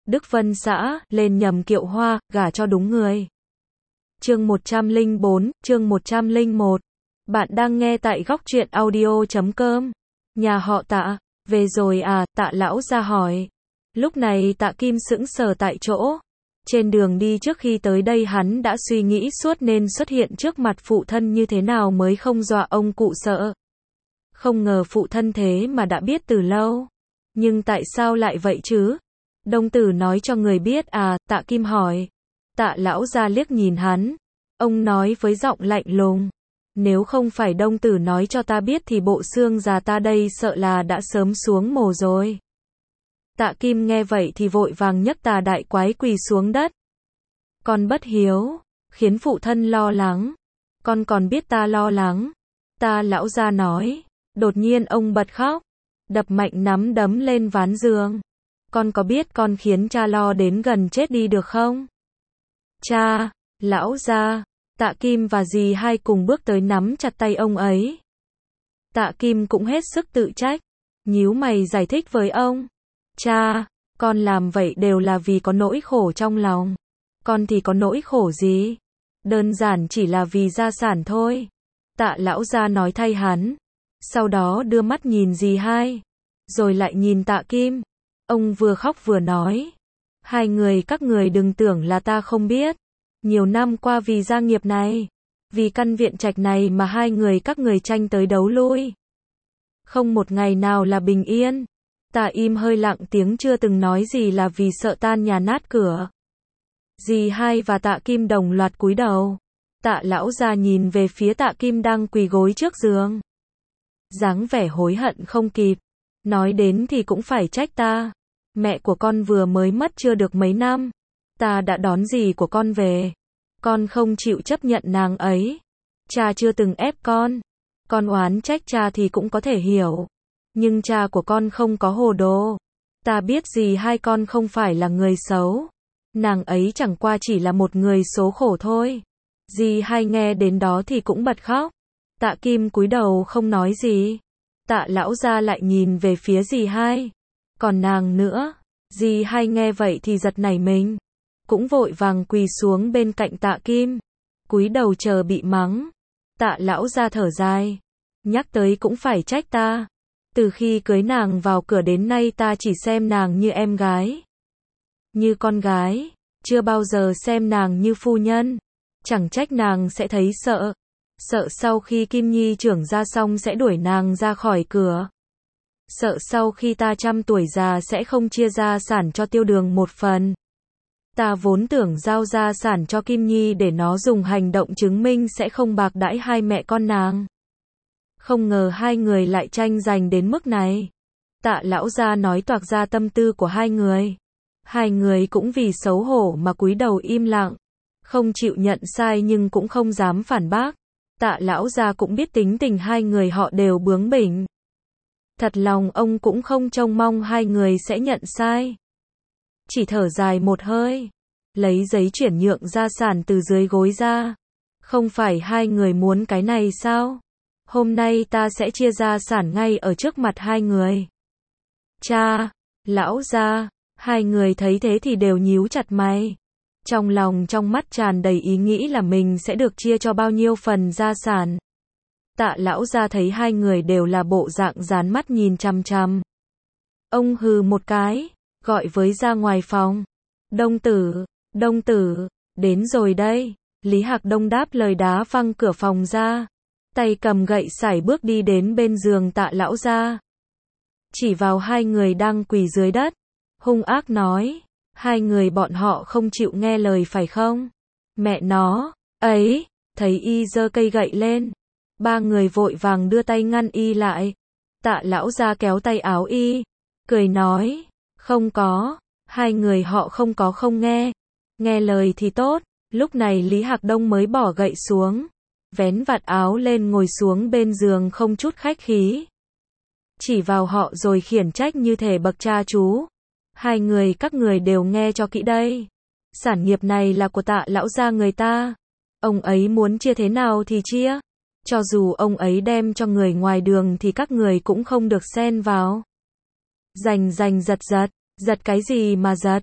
Đức Vân xã, lên nhầm kiệu hoa, gả cho đúng người. Chương 104, chương 101. Bạn đang nghe tại góc truyện audio.com. Nhà họ Tạ, về rồi à, Tạ lão ra hỏi. Lúc này Tạ Kim sững sờ tại chỗ. Trên đường đi trước khi tới đây hắn đã suy nghĩ suốt nên xuất hiện trước mặt phụ thân như thế nào mới không dọa ông cụ sợ. Không ngờ phụ thân thế mà đã biết từ lâu. Nhưng tại sao lại vậy chứ? Đông tử nói cho người biết à, Tạ Kim hỏi. Tạ lão ra liếc nhìn hắn. Ông nói với giọng lạnh lùng. Nếu không phải đông tử nói cho ta biết thì bộ xương già ta đây sợ là đã sớm xuống mồ rồi. Tạ Kim nghe vậy thì vội vàng nhấc Tà đại quái quỳ xuống đất. Con bất hiếu, khiến phụ thân lo lắng. Con còn biết ta lo lắng. Ta lão ra nói. Đột nhiên ông bật khóc. Đập mạnh nắm đấm lên ván giường. Con có biết con khiến cha lo đến gần chết đi được không? Cha, lão ra. Tạ Kim và dì hai cùng bước tới nắm chặt tay ông ấy. Tạ Kim cũng hết sức tự trách. Nhíu mày giải thích với ông. Cha, con làm vậy đều là vì có nỗi khổ trong lòng. Con thì có nỗi khổ gì? Đơn giản chỉ là vì gia sản thôi. Tạ lão gia nói thay hắn. Sau đó đưa mắt nhìn dì hai. Rồi lại nhìn Tạ Kim. Ông vừa khóc vừa nói. Hai người các người đừng tưởng là ta không biết. Nhiều năm qua vì gia nghiệp này. Vì căn viện trạch này mà hai người các người tranh tới đấu lui. Không một ngày nào là bình yên. Tạ im hơi lặng tiếng chưa từng nói gì là vì sợ tan nhà nát cửa. Dì hai và Tạ Kim đồng loạt cúi đầu. Tạ lão gia nhìn về phía Tạ Kim đang quỳ gối trước giường. Dáng vẻ hối hận không kịp. Nói đến thì cũng phải trách ta. Mẹ của con vừa mới mất chưa được mấy năm. Ta đã đón dì của con về. Con không chịu chấp nhận nàng ấy. Cha chưa từng ép con. Con oán trách cha thì cũng có thể hiểu. Nhưng cha của con không có hồ đồ. Ta biết dì hai con không phải là người xấu. Nàng ấy chẳng qua chỉ là một người số khổ thôi. Dì hai nghe đến đó thì cũng bật khóc. Tạ Kim cúi đầu không nói gì. Tạ lão gia lại nhìn về phía dì hai. Còn nàng nữa. Dì hai nghe vậy thì giật nảy mình. Cũng vội vàng quỳ xuống bên cạnh Tạ Kim. Cúi đầu chờ bị mắng. Tạ lão gia thở dài. Nhắc tới cũng phải trách ta. Từ khi cưới nàng vào cửa đến nay ta chỉ xem nàng như em gái. Như con gái. Chưa bao giờ xem nàng như phu nhân. Chẳng trách nàng sẽ thấy sợ. Sợ sau khi Kim Nhi trưởng ra xong sẽ đuổi nàng ra khỏi cửa. Sợ sau khi ta trăm tuổi già sẽ không chia gia sản cho Tiêu Đường một phần. Ta vốn tưởng giao gia sản cho Kim Nhi để nó dùng hành động chứng minh sẽ không bạc đãi hai mẹ con nàng. Không ngờ hai người lại tranh giành đến mức này. Tạ lão gia nói toạc ra tâm tư của hai người. Hai người cũng vì xấu hổ mà cúi đầu im lặng. Không chịu nhận sai nhưng cũng không dám phản bác. Tạ lão gia cũng biết tính tình hai người họ đều bướng bỉnh. Thật lòng ông cũng không trông mong hai người sẽ nhận sai. Chỉ thở dài một hơi. Lấy giấy chuyển nhượng gia sản từ dưới gối ra. Không phải hai người muốn cái này sao? Hôm nay ta sẽ chia gia sản ngay ở trước mặt hai người. Cha, lão gia, hai người thấy thế thì đều nhíu chặt mày. Trong lòng trong mắt tràn đầy ý nghĩ là mình sẽ được chia cho bao nhiêu phần gia sản. Tạ lão gia thấy hai người đều là bộ dạng dán mắt nhìn chằm chằm. Ông hừ một cái, gọi với ra ngoài phòng. Đông tử, đến rồi đây. Lý Hạc Đông đáp lời đá văng cửa phòng ra. Tay cầm gậy sải bước đi đến bên giường Tạ lão gia. Chỉ vào hai người đang quỳ dưới đất. Hung ác nói. Hai người bọn họ không chịu nghe lời phải không? Mẹ nó, ấy, thấy y giơ cây gậy lên. Ba người vội vàng đưa tay ngăn y lại. Tạ lão gia kéo tay áo y. Cười nói. Không có. Hai người họ không có không nghe. Nghe lời thì tốt. Lúc này Lý Hạc Đông mới bỏ gậy xuống. Vén vạt áo lên ngồi xuống bên giường không chút khách khí. Chỉ vào họ rồi khiển trách như thể bậc cha chú. Hai người các người đều nghe cho kỹ đây. Sản nghiệp này là của Tạ lão gia người ta. Ông ấy muốn chia thế nào thì chia. Cho dù ông ấy đem cho người ngoài đường thì các người cũng không được xen vào. Giành giật, giật cái gì mà giật.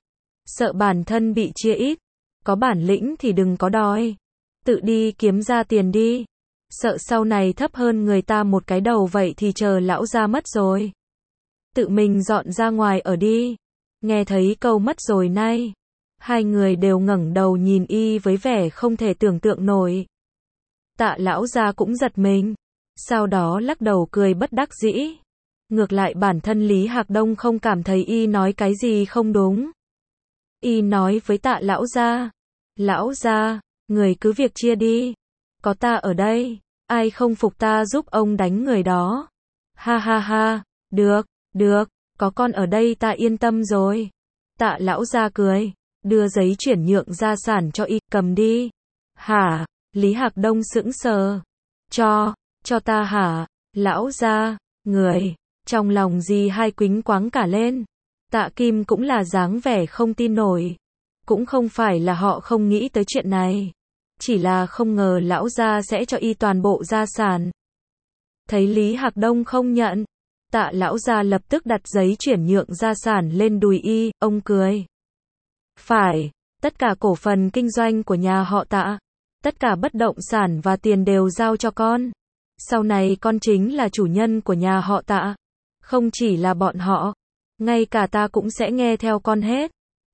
sợ bản thân bị chia ít. Có bản lĩnh thì đừng có đòi. Tự đi kiếm ra tiền đi. Sợ sau này thấp hơn người ta một cái đầu vậy thì chờ lão gia mất rồi. Tự mình dọn ra ngoài ở đi. Nghe thấy câu mất rồi nay. Hai người đều ngẩng đầu nhìn y với vẻ không thể tưởng tượng nổi. Tạ lão gia cũng giật mình. Sau đó lắc đầu cười bất đắc dĩ. Ngược lại bản thân Lý Hạc Đông không cảm thấy y nói cái gì không đúng. Y nói với Tạ lão gia. Lão gia, người cứ việc chia đi. Có ta ở đây, ai không phục ta giúp ông đánh người đó. Ha ha ha, được, có con ở đây ta yên tâm rồi. Tạ lão gia cười, đưa giấy chuyển nhượng gia sản cho y, cầm đi. Hả? Lý Hạc Đông sững sờ. Cho ta hả? Lão gia, người, trong lòng Di Hai quính quáng cả lên. Tạ Kim cũng là dáng vẻ không tin nổi. Cũng không phải là họ không nghĩ tới chuyện này. Chỉ là không ngờ lão gia sẽ cho y toàn bộ gia sản. Thấy Lý Hạc Đông không nhận, Tạ lão gia lập tức đặt giấy chuyển nhượng gia sản lên đùi y, ông cười. Phải, tất cả cổ phần kinh doanh của nhà họ Tạ, tất cả bất động sản và tiền đều giao cho con. Sau này con chính là chủ nhân của nhà họ Tạ. Không chỉ là bọn họ, ngay cả ta cũng sẽ nghe theo con hết.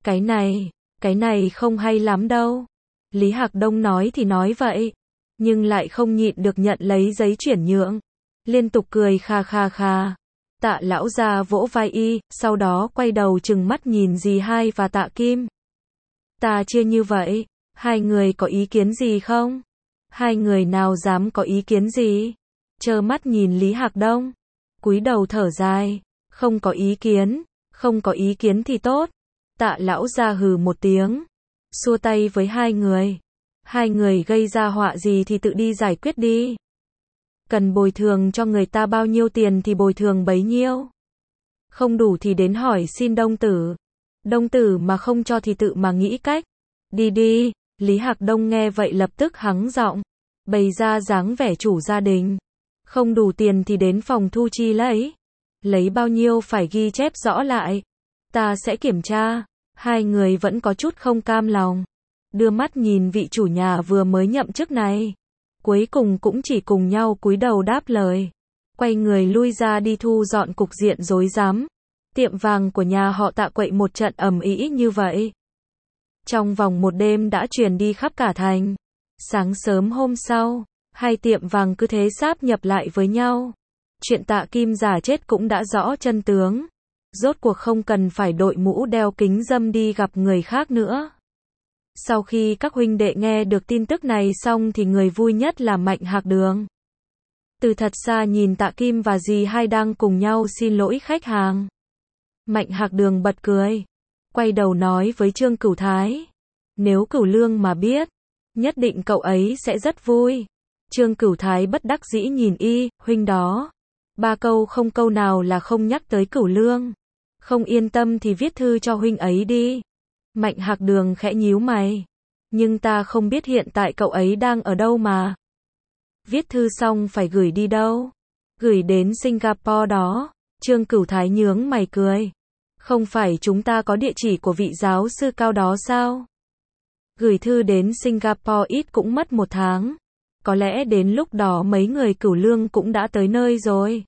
Cái này không hay lắm đâu. Lý Hạc Đông nói thì nói vậy, nhưng lại không nhịn được nhận lấy giấy chuyển nhượng. Liên tục cười kha kha kha. Tạ lão gia vỗ vai y, sau đó quay đầu trừng mắt nhìn Dì Hai và Tạ Kim. Ta chia như vậy, hai người có ý kiến gì không? Hai người nào dám có ý kiến gì? Trơ mắt nhìn Lý Hạc Đông, cúi đầu thở dài, không có ý kiến thì tốt. Tạ lão gia hừ một tiếng, xua tay với hai người. Hai người gây ra họa gì thì tự đi giải quyết đi. Cần bồi thường cho người ta bao nhiêu tiền thì bồi thường bấy nhiêu. Không đủ thì đến hỏi xin Đông Tử. Đông Tử mà không cho thì tự mà nghĩ cách. Đi. Lý Hạc Đông nghe vậy lập tức hắng giọng, bày ra dáng vẻ chủ gia đình. Không đủ tiền thì đến phòng thu chi lấy. Lấy bao nhiêu phải ghi chép rõ lại. Ta sẽ kiểm tra. Hai người vẫn có chút không cam lòng. Đưa mắt nhìn vị chủ nhà vừa mới nhậm chức này. Cuối cùng cũng chỉ cùng nhau cúi đầu đáp lời. Quay người lui ra đi thu dọn cục diện rối rắm. Tiệm vàng của nhà họ Tạ quậy một trận ầm ĩ như vậy. Trong vòng một đêm đã truyền đi khắp cả thành. Sáng sớm hôm sau, hai tiệm vàng cứ thế sáp nhập lại với nhau. Chuyện Tạ Kim giả chết cũng đã rõ chân tướng. Rốt cuộc không cần phải đội mũ đeo kính râm đi gặp người khác nữa. Sau khi các huynh đệ nghe được tin tức này xong thì người vui nhất là Mạnh Hạc Đường. Từ thật xa nhìn Tạ Kim và Dì Hai đang cùng nhau xin lỗi khách hàng. Mạnh Hạc Đường bật cười, quay đầu nói với Trương Cửu Thái. Nếu Cửu Lương mà biết, nhất định cậu ấy sẽ rất vui. Trương Cửu Thái bất đắc dĩ nhìn y, huynh đó. Ba câu không câu nào là không nhắc tới Cửu Lương. Không yên tâm thì viết thư cho huynh ấy đi. Mạnh Hạc Đường khẽ nhíu mày. Nhưng ta không biết hiện tại cậu ấy đang ở đâu mà. Viết thư xong phải gửi đi đâu? Gửi đến Singapore đó. Trương Cửu Thái nhướng mày cười. Không phải chúng ta có địa chỉ của vị giáo sư cao đó sao? Gửi thư đến Singapore ít cũng mất 1 tháng. Có lẽ đến lúc đó mấy người Cửu Lương cũng đã tới nơi rồi.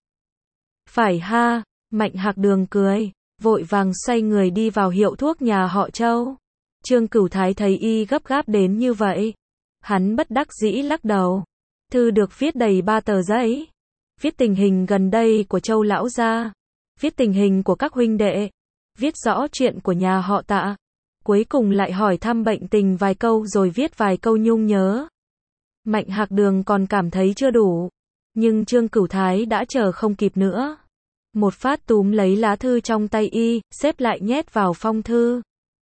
Phải ha, Mạnh Hạc Đường cười, vội vàng xoay người đi vào hiệu thuốc nhà họ Châu. Trương Cửu Thái thấy y gấp gáp đến như vậy. Hắn bất đắc dĩ lắc đầu. Thư được viết đầy 3 tờ giấy. Viết tình hình gần đây của Châu lão gia. Viết tình hình của các huynh đệ. Viết rõ chuyện của nhà họ Tạ. Cuối cùng lại hỏi thăm bệnh tình vài câu rồi viết vài câu nhung nhớ. Mạnh Hạc Đường còn cảm thấy chưa đủ. Nhưng Trương Cửu Thái đã chờ không kịp nữa. Một phát túm lấy lá thư trong tay y, xếp lại nhét vào phong thư.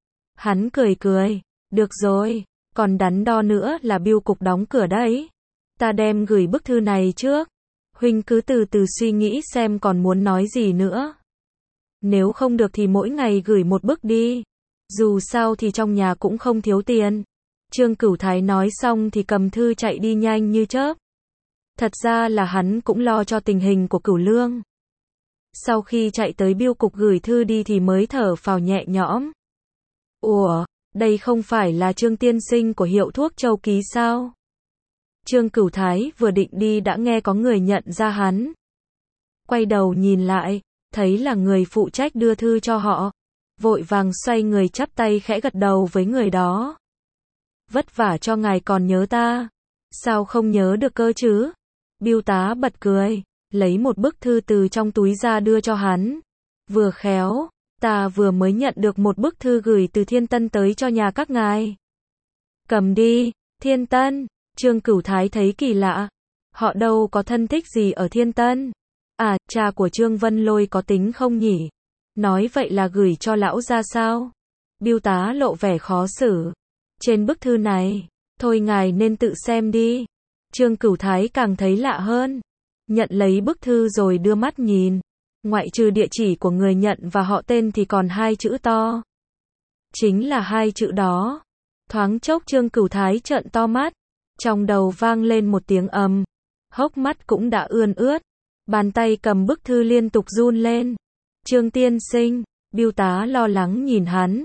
Hắn cười, được rồi, còn đắn đo nữa là bưu cục đóng cửa đấy. Ta đem gửi bức thư này trước. Huynh cứ từ từ suy nghĩ xem còn muốn nói gì nữa. Nếu không được thì mỗi ngày gửi 1 bức đi. Dù sao thì trong nhà cũng không thiếu tiền. Trương Cửu Thái nói xong thì cầm thư chạy đi nhanh như chớp. Thật ra là hắn cũng lo cho tình hình của Cửu Lương. Sau khi chạy tới bưu cục gửi thư đi thì mới thở phào nhẹ nhõm. Ủa, đây không phải là Trương tiên sinh của hiệu thuốc Châu Ký sao? Trương Cửu Thái vừa định đi đã nghe có người nhận ra hắn. Quay đầu nhìn lại, thấy là người phụ trách đưa thư cho họ. Vội vàng xoay người chắp tay khẽ gật đầu với người đó. Vất vả cho ngài còn nhớ ta. Sao không nhớ được cơ chứ? Bưu tá bật cười, lấy một bức thư từ trong túi ra đưa cho hắn. Vừa khéo, ta vừa mới nhận được một bức thư gửi từ Thiên Tân tới cho nhà các ngài. Cầm đi, Thiên Tân. Trương Cửu Thái thấy kỳ lạ. Họ đâu có thân thích gì ở Thiên Tân. À, cha của Trương Vân Lôi có tính không nhỉ? Nói vậy là gửi cho lão ra sao? Bưu tá lộ vẻ khó xử. Trên bức thư này, thôi ngài nên tự xem đi. Trương Cửu Thái càng thấy lạ hơn. Nhận lấy bức thư rồi đưa mắt nhìn. Ngoại trừ địa chỉ của người nhận và họ tên thì còn 2 chữ to. Chính là 2 chữ đó. Thoáng chốc Trương Cửu Thái trợn to mắt. Trong đầu vang lên một tiếng ầm. Hốc mắt cũng đã ươn ướt. Bàn tay cầm bức thư liên tục run lên. Trương tiên sinh, bưu tá lo lắng nhìn hắn.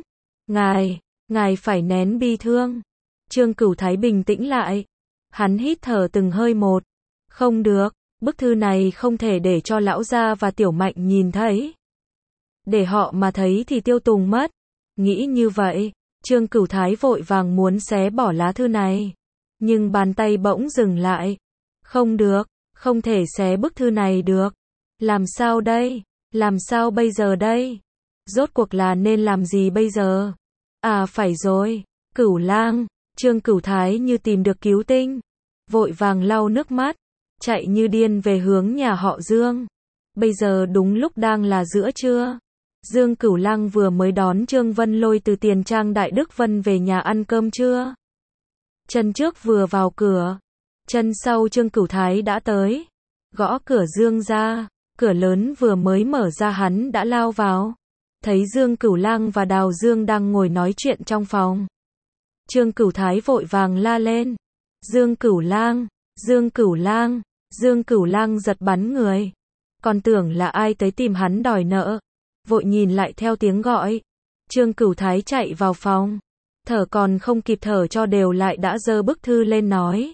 Ngài phải nén bi thương. Trương Cửu Thái bình tĩnh lại. Hắn hít thở từng hơi một. Không được, bức thư này không thể để cho lão gia và Tiểu Mạnh nhìn thấy. Để họ mà thấy thì tiêu tùng mất. Nghĩ như vậy, Trương Cửu Thái vội vàng muốn xé bỏ lá thư này. Nhưng bàn tay bỗng dừng lại. Không được, không thể xé bức thư này được. Làm sao đây? Làm sao bây giờ đây? Rốt cuộc là nên làm gì bây giờ? À phải rồi, Cửu Lang. Trương Cửu Thái như tìm được cứu tinh. Vội vàng lau nước mắt. Chạy như điên về hướng nhà họ Dương. Bây giờ đúng lúc đang là giữa trưa. Dương Cửu Lang vừa mới đón Trương Vân Lôi từ Tiền Trang Đại Đức Vân về nhà ăn cơm trưa. Chân trước vừa vào cửa, chân sau Trương Cửu Thái đã tới. Gõ cửa Dương ra, cửa lớn vừa mới mở ra hắn đã lao vào. Thấy Dương Cửu Lang và Đào Dương đang ngồi nói chuyện trong phòng. Trương Cửu Thái vội vàng la lên. Dương Cửu Lang, Dương Cửu Lang. Dương Cửu Lang giật bắn người. Còn tưởng là ai tới tìm hắn đòi nợ. Vội nhìn lại theo tiếng gọi. Trương Cửu Thái chạy vào phòng. Thở còn không kịp thở cho đều lại đã giơ bức thư lên nói.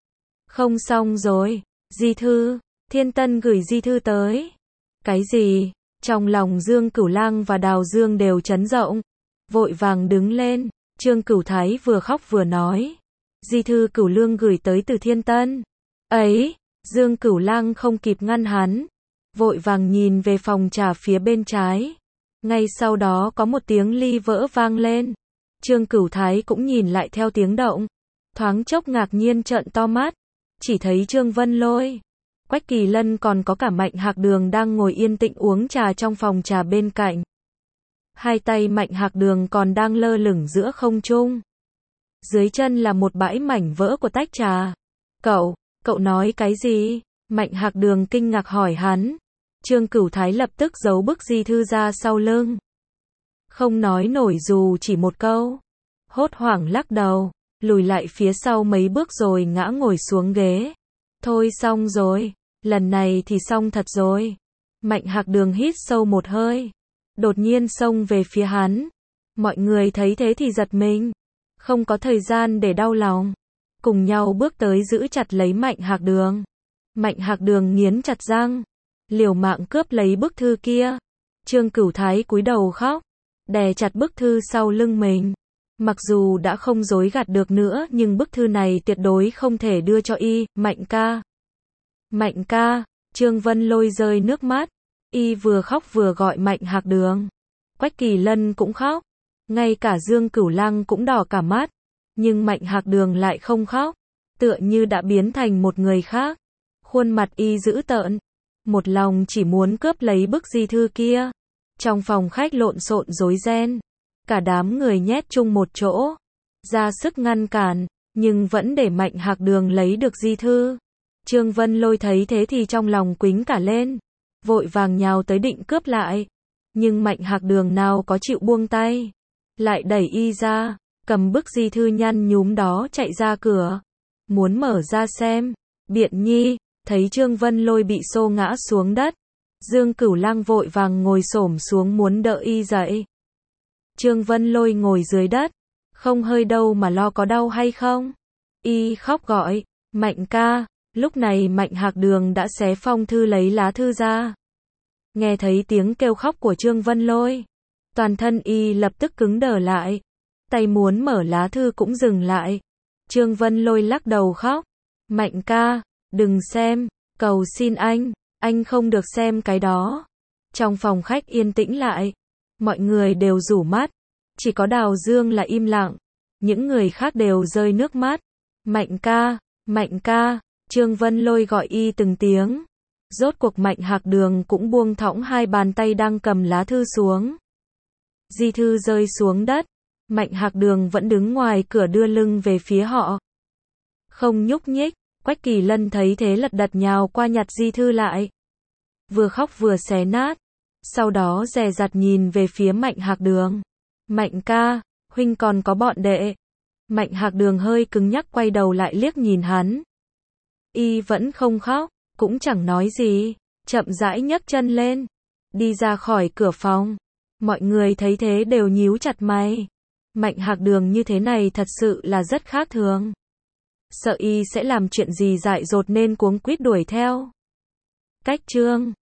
Không xong rồi, di thư, Thiên Tân gửi di thư tới. Cái gì? Trong lòng Dương Cửu Lang và Đào Dương đều chấn động. Vội vàng đứng lên, Trương Cửu Thái vừa khóc vừa nói. Di thư Cửu Lương gửi tới từ Thiên Tân. Ấy, Dương Cửu Lang không kịp ngăn hắn. Vội vàng nhìn về phòng trà phía bên trái. Ngay sau đó có một tiếng ly vỡ vang lên. Trương Cửu Thái cũng nhìn lại theo tiếng động. Thoáng chốc ngạc nhiên trợn to mắt. Chỉ thấy Trương Vân Lôi, Quách Kỳ Lân còn có cả Mạnh Hạc Đường đang ngồi yên tĩnh uống trà trong phòng trà bên cạnh. Hai tay Mạnh Hạc Đường còn đang lơ lửng giữa không trung. Dưới chân là một bãi mảnh vỡ của tách trà. Cậu nói cái gì? Mạnh Hạc Đường kinh ngạc hỏi hắn. Trương Cửu Thái lập tức giấu bức di thư ra sau lưng. Không nói nổi dù chỉ một câu. Hốt hoảng lắc đầu, lùi lại phía sau mấy bước rồi ngã ngồi xuống ghế. Thôi xong rồi, lần này thì xong thật rồi. Mạnh Hạc Đường hít sâu một hơi. Đột nhiên xông về phía hắn. Mọi người thấy thế thì giật mình. Không có thời gian để đau lòng. Cùng nhau bước tới giữ chặt lấy Mạnh Hạc Đường. Mạnh Hạc Đường nghiến chặt răng. Liều mạng cướp lấy bức thư kia. Trương Cửu Thái cúi đầu khóc. Đè chặt bức thư sau lưng mình. Mặc dù đã không dối gạt được nữa nhưng bức thư này tuyệt đối không thể đưa cho y. Mạnh ca. Mạnh ca. Trương Vân Lôi rơi nước mắt. Y vừa khóc vừa gọi Mạnh Hạc Đường. Quách Kỳ Lân cũng khóc. Ngay cả Dương Cửu Lang cũng đỏ cả mắt. Nhưng Mạnh Hạc Đường lại không khóc. Tựa như đã biến thành một người khác. Khuôn mặt y dữ tợn. Một lòng chỉ muốn cướp lấy bức di thư kia. Trong phòng khách lộn xộn rối ren. Cả đám người nhét chung một chỗ. Ra sức ngăn cản. Nhưng vẫn để Mạnh Hạc Đường lấy được di thư. Trương Vân Lôi thấy thế thì trong lòng quính cả lên. Vội vàng nhào tới định cướp lại. Nhưng Mạnh Hạc Đường nào có chịu buông tay. Lại đẩy y ra. Cầm bức di thư nhăn nhúm đó chạy ra cửa. Muốn mở ra xem. Biện Nhi. Thấy Trương Vân Lôi bị xô ngã xuống đất. Dương Cửu Lang vội vàng ngồi xổm xuống muốn đỡ y dậy. Trương Vân Lôi ngồi dưới đất, không hơi đâu mà lo có đau hay không. Y khóc gọi, Mạnh ca, lúc này Mạnh Hạc Đường đã xé phong thư lấy lá thư ra. Nghe thấy tiếng kêu khóc của Trương Vân Lôi, toàn thân y lập tức cứng đờ lại, tay muốn mở lá thư cũng dừng lại. Trương Vân Lôi lắc đầu khóc, Mạnh ca, đừng xem, cầu xin anh không được xem cái đó. Trong phòng khách yên tĩnh lại, mọi người đều rủ mắt, chỉ có Đào Dương là im lặng, những người khác đều rơi nước mắt. Mạnh ca, Trương Vân Lôi gọi y từng tiếng. Rốt cuộc Mạnh Hạc Đường cũng buông thõng hai bàn tay đang cầm lá thư xuống. Di thư rơi xuống đất, Mạnh Hạc Đường vẫn đứng ngoài cửa đưa lưng về phía họ, không nhúc nhích. Quách Kỳ Lân thấy thế lật đật nhào qua nhặt di thư lại, vừa khóc vừa xé nát, sau đó dè dặt nhìn về phía Mạnh Hạc Đường. Mạnh ca, huynh còn có bọn đệ. Mạnh Hạc Đường hơi cứng nhắc quay đầu lại liếc nhìn hắn. Y vẫn không khóc, cũng chẳng nói gì, chậm rãi nhấc chân lên, đi ra khỏi cửa phòng. Mọi người thấy thế đều nhíu chặt mày. Mạnh Hạc Đường như thế này thật sự là rất khác thường. Sợ y sẽ làm chuyện gì dại dột nên cuống quýt đuổi theo. Cách chương